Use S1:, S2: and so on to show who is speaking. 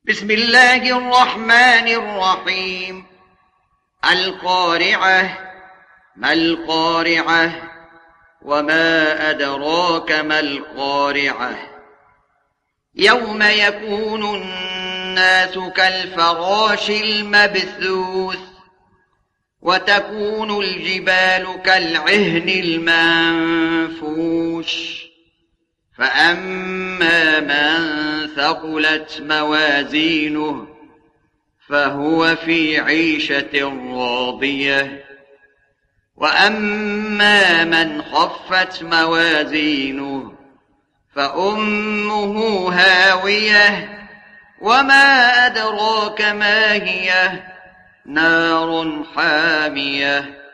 S1: بسم الله الرحمن الرحيم. القارعة. ما القارعة؟ وما أدراك ما القارعة؟ يوم يكون الناس كالفراش المبثوث وتكون الجبال كالعهن المنفوش فأما من ثقلت موازينه فهو في عيشة راضية وأما من خفت موازينه فأمه هاوية وما أدراك ما هي نار حامية